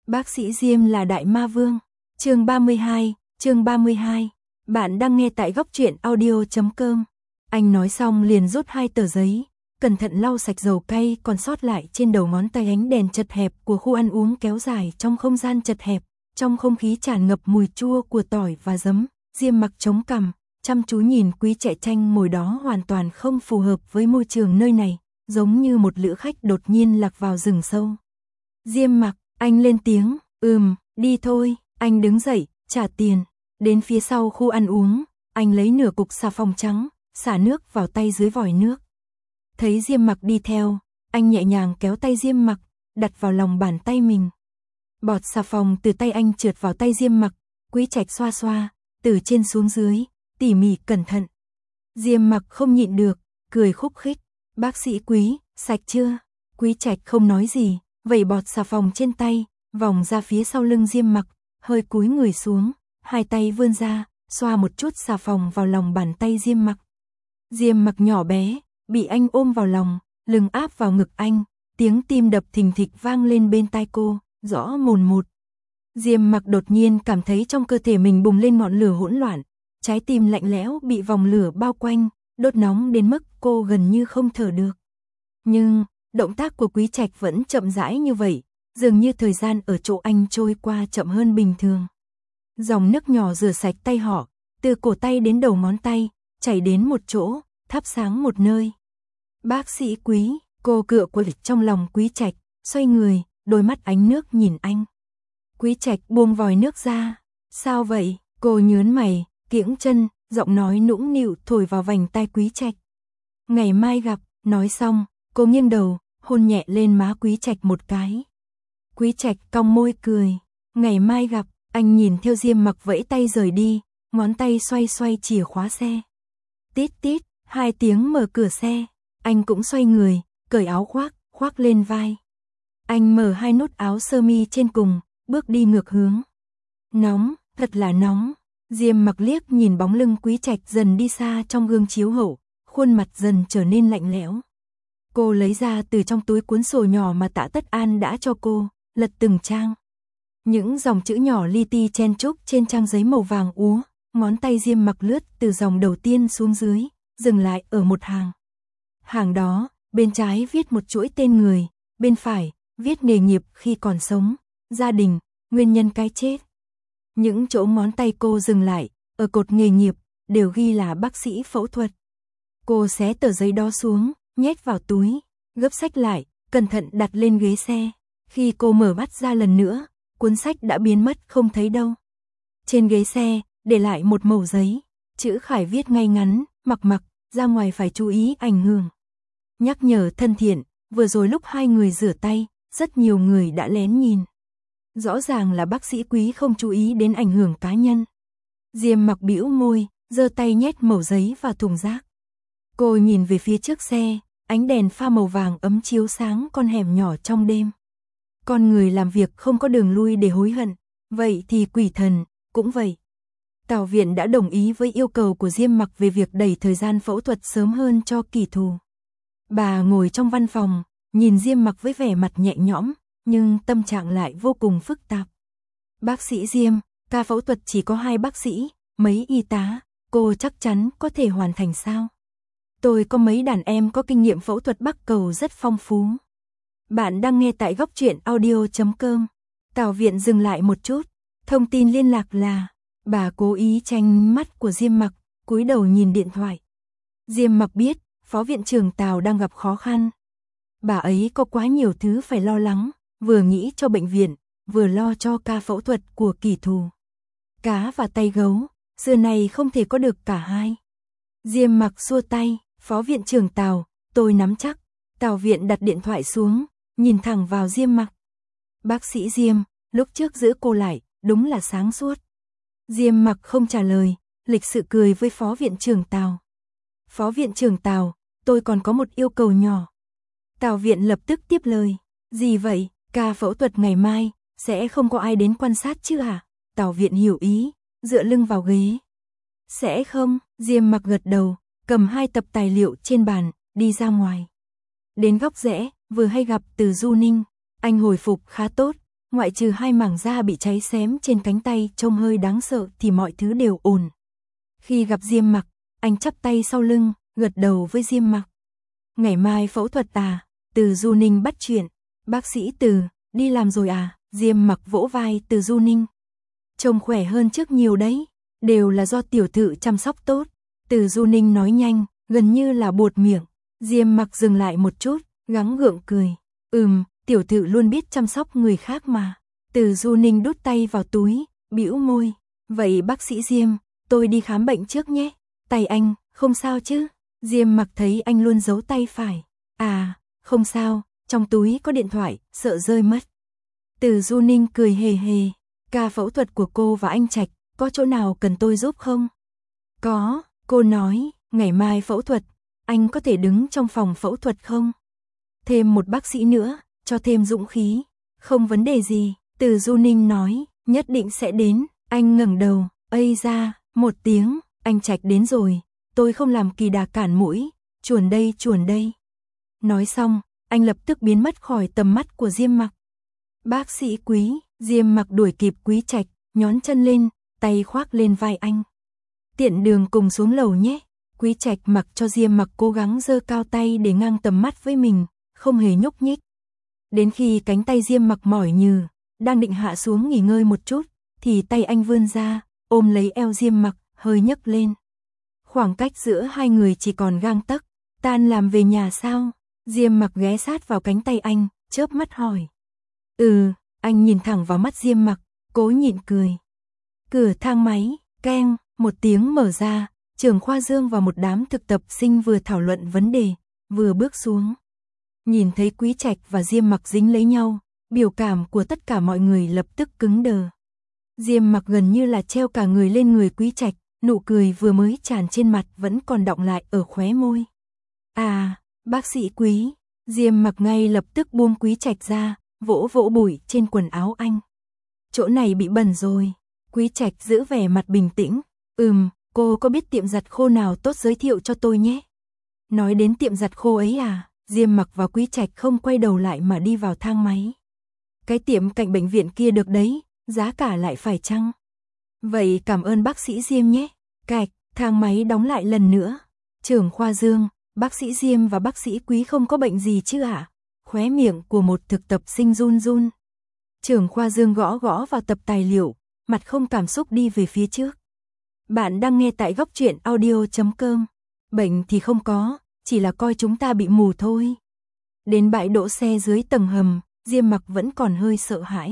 Bác sĩ Diêm là đại ma vương. Chương 32. Bạn đang nghe tại góc truyện audio.com. Anh nói xong liền rút 2 tờ giấy, cẩn thận lau sạch dầu cay còn sót lại trên đầu ngón tay. Ánh đèn chật hẹp của khu ăn uống kéo dài trong không gian chật hẹp, trong không khí tràn ngập mùi chua của tỏi và giấm. Diêm Mặc chống cằm, chăm chú nhìn Quý Chạy Tranh ngồi đó, hoàn toàn không phù hợp với môi trường nơi này, giống như một lữ khách đột nhiên lạc vào rừng sâu. Diêm Mặc, anh lên tiếng, đi thôi. Anh đứng dậy, trả tiền. Đến phía sau khu ăn uống, anh lấy nửa cục xà phòng trắng, xả nước vào tay dưới vòi nước. Thấy Diêm Mặc đi theo, anh nhẹ nhàng kéo tay Diêm Mặc, đặt vào lòng bàn tay mình. Bọt xà phòng từ tay anh trượt vào tay Diêm Mặc, Quý Trạch xoa xoa, từ trên xuống dưới, tỉ mỉ cẩn thận. Diêm Mặc không nhịn được, cười khúc khích, bác sĩ Quý, sạch chưa? Quý Trạch không nói gì, vẩy bọt xà phòng trên tay, vòng ra phía sau lưng Diêm Mặc, hơi cúi người xuống, hai tay vươn ra, xoa một chút xà phòng vào lòng bàn tay Diêm Mặc. Diêm Mặc nhỏ bé, bị anh ôm vào lòng, lưng áp vào ngực anh, tiếng tim đập thình thịch vang lên bên tai cô, rõ mồn một. Diêm Mặc đột nhiên cảm thấy trong cơ thể mình bùng lên ngọn lửa hỗn loạn, trái tim lạnh lẽo bị vòng lửa bao quanh, đốt nóng đến mức cô gần như không thở được. Nhưng, động tác của Quý Trạch vẫn chậm rãi như vậy, dường như thời gian ở chỗ anh trôi qua chậm hơn bình thường. Dòng nước nhỏ rửa sạch tay họ, từ cổ tay đến đầu ngón tay, chảy đến một chỗ, thắp sáng một nơi. Bác sĩ Quý, cô cựa quật trong lòng Quý Trạch, xoay người, đôi mắt ánh nước nhìn anh. Quý Trạch buông vòi nước ra. Sao vậy? Cô nhớn mày, kiễng chân, giọng nói nũng nịu thổi vào vành tai Quý Trạch. Ngày mai gặp. Nói xong, cô nghiêng đầu, hôn nhẹ lên má Quý Trạch một cái. Quý Trạch cong môi cười. Ngày mai gặp. Anh nhìn theo Diêm Mặc vẫy tay rời đi, ngón tay xoay xoay chìa khóa xe. Tít tít, 2 tiếng mở cửa xe. Anh cũng xoay người, cởi áo khoác lên vai. Anh mở 2 nút áo sơ mi trên cùng, bước đi ngược hướng. Nóng, thật là nóng. Diêm Mặc liếc nhìn bóng lưng Quý Trạch dần đi xa trong gương chiếu hậu, khuôn mặt dần trở nên lạnh lẽo. Cô lấy ra từ trong túi cuốn sổ nhỏ mà Tạ Tất An đã cho cô, lật từng trang. Những dòng chữ nhỏ li ti chen chúc trên trang giấy màu vàng úa, ngón tay Diêm Mặc lướt từ dòng đầu tiên xuống dưới, dừng lại ở một hàng. Hàng đó, bên trái viết một chuỗi tên người, bên phải viết nghề nghiệp khi còn sống, gia đình, nguyên nhân cái chết. Những chỗ ngón tay cô dừng lại, ở cột nghề nghiệp, đều ghi là bác sĩ phẫu thuật. Cô xé tờ giấy đó xuống, nhét vào túi, gấp sách lại, cẩn thận đặt lên ghế xe. Khi cô mở mắt ra lần nữa, cuốn sách đã biến mất không thấy đâu. Trên ghế xe, để lại một mẩu giấy, chữ Khải viết ngay ngắn, Mặc, ra ngoài phải chú ý ảnh hưởng. Nhắc nhở thân thiện, vừa rồi lúc 2 người rửa tay, rất nhiều người đã lén nhìn. Rõ ràng là bác sĩ Quý không chú ý đến ảnh hưởng cá nhân. Diêm Mặc bĩu môi, giơ tay nhét mẩu giấy vào thùng rác. Cô nhìn về phía trước xe, ánh đèn pha màu vàng ấm chiếu sáng con hẻm nhỏ trong đêm. Con người làm việc không có đường lui để hối hận, vậy thì quỷ thần cũng vậy. Tào viện đã đồng ý với yêu cầu của Diêm Mặc về việc đẩy thời gian phẫu thuật sớm hơn cho kỷ thù. Bà ngồi trong văn phòng, nhìn Diêm Mặc với vẻ mặt nhẹ nhõm, nhưng tâm trạng lại vô cùng phức tạp. Bác sĩ Diêm, ca phẫu thuật chỉ có 2 bác sĩ, mấy y tá, cô chắc chắn có thể hoàn thành sao? Tôi có mấy đàn em có kinh nghiệm phẫu thuật Bắc Cầu rất phong phú. Bạn đang nghe tại góc truyện audio.com. Tào viện dừng lại một chút, thông tin liên lạc là, bà cố ý tránh mắt của Diêm Mặc, cúi đầu nhìn điện thoại. Diêm Mặc biết, phó viện trưởng Tào đang gặp khó khăn. Bà ấy có quá nhiều thứ phải lo lắng, vừa nghĩ cho bệnh viện, vừa lo cho ca phẫu thuật của kỷ thù. Cá và tay gấu, xưa này không thể có được cả hai. Diêm Mặc xua tay, phó viện trưởng Tào, tôi nắm chắc. Tào viện đặt điện thoại xuống, nhìn thẳng vào Diêm Mặc. Bác sĩ Diêm, lúc trước giữ cô lại, đúng là sáng suốt. Diêm Mặc không trả lời, lịch sự cười với phó viện trưởng Tào. Phó viện trưởng Tào, tôi còn có một yêu cầu nhỏ. Tào viện lập tức tiếp lời. Gì vậy? Ca phẫu thuật ngày mai, sẽ không có ai đến quan sát chứ hả? Tào viện hiểu ý, dựa lưng vào ghế. Sẽ không, Diêm Mặc gật đầu, cầm 2 tập tài liệu trên bàn, đi ra ngoài. Đến góc rẽ, vừa hay gặp Từ Du Ninh, anh hồi phục khá tốt, ngoại trừ 2 mảng da bị cháy xém trên cánh tay trông hơi đáng sợ thì mọi thứ đều ổn. Khi gặp Diêm Mặc, anh chắp tay sau lưng, gật đầu với Diêm Mặc. Ngày mai phẫu thuật à? Từ Du Ninh bắt chuyện. Bác sĩ Từ, đi làm rồi à? Diêm Mặc vỗ vai Từ Du Ninh. Trông khỏe hơn trước nhiều đấy, đều là do tiểu thự chăm sóc tốt. Từ Du Ninh nói nhanh, gần như là buột miệng. Diêm Mặc dừng lại một chút, gắng gượng cười. Tiểu thự luôn biết chăm sóc người khác mà. Từ Du Ninh đút tay vào túi, bĩu môi. Vậy bác sĩ Diêm, tôi đi khám bệnh trước nhé. Tay anh, không sao chứ? Diêm Mặc thấy anh luôn giấu tay phải. À, không sao, trong túi có điện thoại, sợ rơi mất. Từ Du Ninh cười hề hề. Ca phẫu thuật của cô và anh Trạch, có chỗ nào cần tôi giúp không? Có, cô nói, ngày mai phẫu thuật, anh có thể đứng trong phòng phẫu thuật không? Thêm một bác sĩ nữa, cho thêm dũng khí. Không vấn đề gì, Từ Du Ninh nói, nhất định sẽ đến. Anh ngẩng đầu, ây ra, một tiếng, anh Trạch đến rồi, tôi không làm kỳ đà cản mũi, chuồn đây chuồn đây. Nói xong, anh lập tức biến mất khỏi tầm mắt của Diêm Mặc. Bác sĩ Quý, Diêm Mặc đuổi kịp Quý Trạch, nhón chân lên, tay khoác lên vai anh. Tiện đường cùng xuống lầu nhé. Quý Trạch mặc cho Diêm Mặc cố gắng giơ cao tay để ngang tầm mắt với mình, không hề nhúc nhích. Đến khi cánh tay Diêm Mặc mỏi nhừ, đang định hạ xuống nghỉ ngơi một chút, thì tay anh vươn ra, ôm lấy eo Diêm Mặc, hơi nhấc lên. Khoảng cách giữa hai người chỉ còn gang tấc. Tan làm về nhà sao? Diêm Mặc ghé sát vào cánh tay anh, chớp mắt hỏi. Anh nhìn thẳng vào mắt Diêm Mặc, cố nhịn cười. Cửa thang máy, keng, một tiếng mở ra, trưởng khoa Dương và một đám thực tập sinh vừa thảo luận vấn đề, vừa bước xuống. Nhìn thấy Quý Trạch và Diêm Mặc dính lấy nhau, biểu cảm của tất cả mọi người lập tức cứng đờ. Diêm Mặc gần như là treo cả người lên người Quý Trạch, nụ cười vừa mới tràn trên mặt vẫn còn đọng lại ở khóe môi. À, bác sĩ Quý, Diêm Mặc ngay lập tức buông Quý Trạch ra, vỗ vỗ bụi trên quần áo anh. Chỗ này bị bẩn rồi. Quý Trạch giữ vẻ mặt bình tĩnh. Cô có biết tiệm giặt khô nào tốt giới thiệu cho tôi nhé? Nói đến tiệm giặt khô ấy à? Diêm Mặc và Quý Trạch không quay đầu lại mà đi vào thang máy. Cái tiệm cạnh bệnh viện kia được đấy, giá cả lại phải chăng? Vậy cảm ơn bác sĩ Diêm nhé. Cạch, thang máy đóng lại lần nữa. Trưởng khoa Dương, bác sĩ Diêm và bác sĩ Quý không có bệnh gì chứ ạ? Khóe miệng của một thực tập sinh run run. Trưởng khoa Dương gõ gõ vào tập tài liệu, mặt không cảm xúc đi về phía trước. Bạn đang nghe tại góc truyện audio.com. Bệnh thì không có, chỉ là coi chúng ta bị mù thôi. Đến bãi đỗ xe dưới tầng hầm, Diêm Mặc vẫn còn hơi sợ hãi.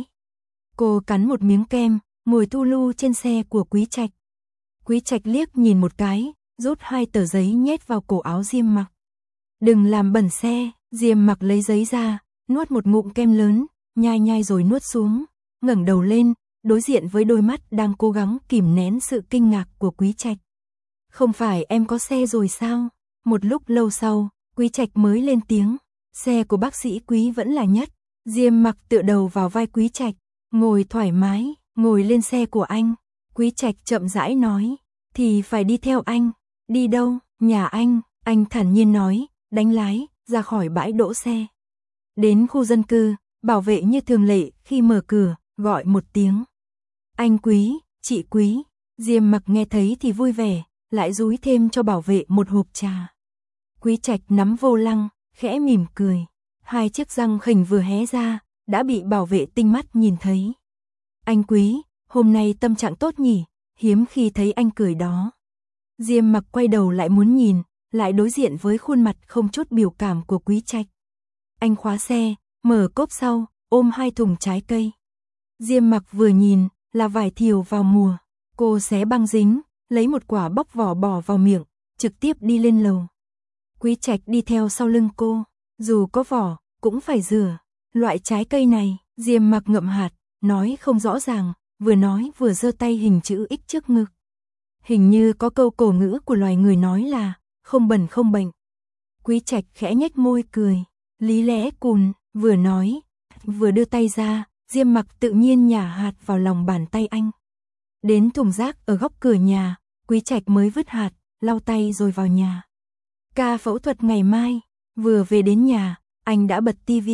Cô cắn một miếng kem, ngồi thu lu trên xe của Quý Trạch. Quý Trạch liếc nhìn một cái, rút 2 tờ giấy nhét vào cổ áo Diêm Mặc. Đừng làm bẩn xe. Diêm Mặc lấy giấy ra, nuốt một ngụm kem lớn, nhai nhai rồi nuốt xuống, ngẩng đầu lên, đối diện với đôi mắt đang cố gắng kìm nén sự kinh ngạc của Quý Trạch. Không phải em có xe rồi sao? Một lúc lâu sau, Quý Trạch mới lên tiếng. Xe của bác sĩ Quý vẫn là nhất. Diêm Mặc tựa đầu vào vai Quý Trạch, ngồi thoải mái, ngồi lên xe của anh. Quý Trạch chậm rãi nói, thì phải đi theo anh. Đi đâu? Nhà anh thản nhiên nói, đánh lái ra khỏi bãi đỗ xe. Đến khu dân cư, bảo vệ như thường lệ khi mở cửa, gọi một tiếng. Anh Quý, chị Quý. Diêm Mặc nghe thấy thì vui vẻ, lại dúi thêm cho bảo vệ một hộp trà. Quý Trạch nắm vô lăng, khẽ mỉm cười. 2 chiếc răng khỉnh vừa hé ra, đã bị bảo vệ tinh mắt nhìn thấy. Anh Quý, hôm nay tâm trạng tốt nhỉ, hiếm khi thấy anh cười đó. Diêm Mặc quay đầu lại muốn nhìn, lại đối diện với khuôn mặt không chút biểu cảm của Quý Trạch. Anh khóa xe, mở cốp sau, ôm 2 thùng trái cây. Diêm Mặc vừa nhìn, là vải thiều vào mùa. Cô xé băng dính, lấy một quả bóc vỏ bỏ vào miệng, trực tiếp đi lên lầu. Quý Trạch đi theo sau lưng cô, dù có vỏ, cũng phải rửa. Loại trái cây này, Diêm Mặc ngậm hạt, nói không rõ ràng, vừa nói vừa giơ tay hình chữ X trước ngực. Hình như có câu cổ ngữ của loài người nói là không bẩn không bệnh. Quý Trạch khẽ nhếch môi cười, lý lẽ cùn, vừa nói, vừa đưa tay ra, Diêm Mặc tự nhiên nhả hạt vào lòng bàn tay anh. Đến thùng rác ở góc cửa nhà, Quý Trạch mới vứt hạt, lau tay rồi vào nhà. Ca phẫu thuật ngày mai, vừa về đến nhà, anh đã bật tivi,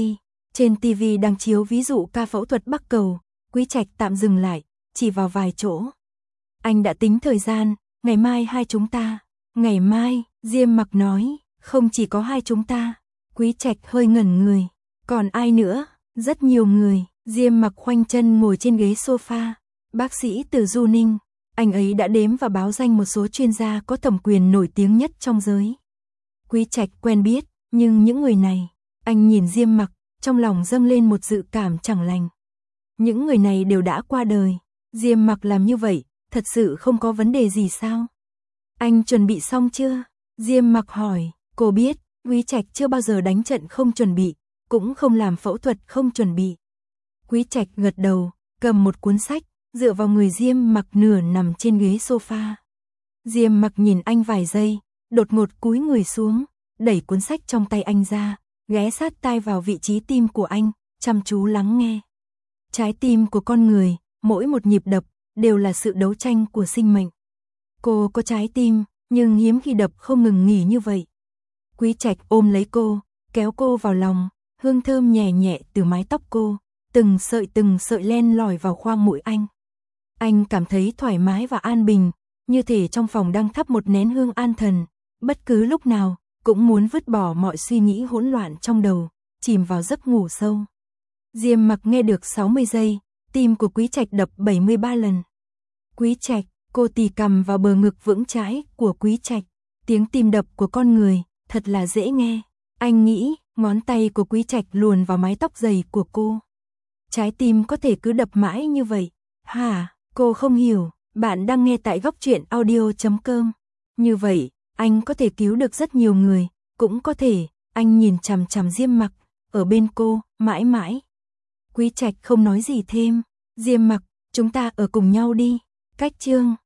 Trên TV đang chiếu ví dụ ca phẫu thuật Bắc Cầu, Quý Trạch tạm dừng lại, chỉ vào vài chỗ. Anh đã tính thời gian, ngày mai hai chúng ta. Ngày mai, Diêm Mặc nói, không chỉ có hai chúng ta. Quý Trạch hơi ngẩn người. Còn ai nữa? Rất nhiều người. Diêm Mặc khoanh chân ngồi trên ghế sofa. Bác sĩ Từ Du Ninh, anh ấy đã đếm và báo danh một số chuyên gia có thẩm quyền nổi tiếng nhất trong giới. Quý Trạch quen biết, nhưng những người này, anh nhìn Diêm Mặc, trong lòng dâng lên một dự cảm chẳng lành. Những người này đều đã qua đời. Diêm Mặc làm như vậy, thật sự không có vấn đề gì sao? Anh chuẩn bị xong chưa? Diêm Mặc hỏi. Cô biết, Quý Trạch chưa bao giờ đánh trận không chuẩn bị, cũng không làm phẫu thuật không chuẩn bị. Quý Trạch gật đầu, cầm một cuốn sách, dựa vào người Diêm Mặc nửa nằm trên ghế sofa. Diêm Mặc nhìn anh vài giây, đột ngột cúi người xuống, đẩy cuốn sách trong tay anh ra, ghé sát tai vào vị trí tim của anh, chăm chú lắng nghe. Trái tim của con người, mỗi một nhịp đập, đều là sự đấu tranh của sinh mệnh. Cô có trái tim, nhưng hiếm khi đập không ngừng nghỉ như vậy. Quý Trạch ôm lấy cô, kéo cô vào lòng, hương thơm nhẹ nhẹ từ mái tóc cô, từng sợi len lỏi vào khoang mũi anh. Anh cảm thấy thoải mái và an bình, như thể trong phòng đang thắp một nén hương an thần, bất cứ lúc nào, cũng muốn vứt bỏ mọi suy nghĩ hỗn loạn trong đầu, chìm vào giấc ngủ sâu. Diêm Mặc nghe được 60 giây, tim của Quý Trạch đập 73 lần. Quý Trạch, cô tì cằm vào bờ ngực vững chãi của Quý Trạch, tiếng tim đập của con người, thật là dễ nghe. Anh nghĩ, ngón tay của Quý Trạch luồn vào mái tóc dày của cô. Trái tim có thể cứ đập mãi như vậy. Hả, cô không hiểu, bạn đang nghe tại Góc Truyện Audio.com. Như vậy, anh có thể cứu được rất nhiều người, cũng có thể, anh nhìn chằm chằm Diêm Mặc, ở bên cô, mãi mãi. Quý Trạch không nói gì thêm. Diêm Mặc, chúng ta ở cùng nhau đi. Cách chương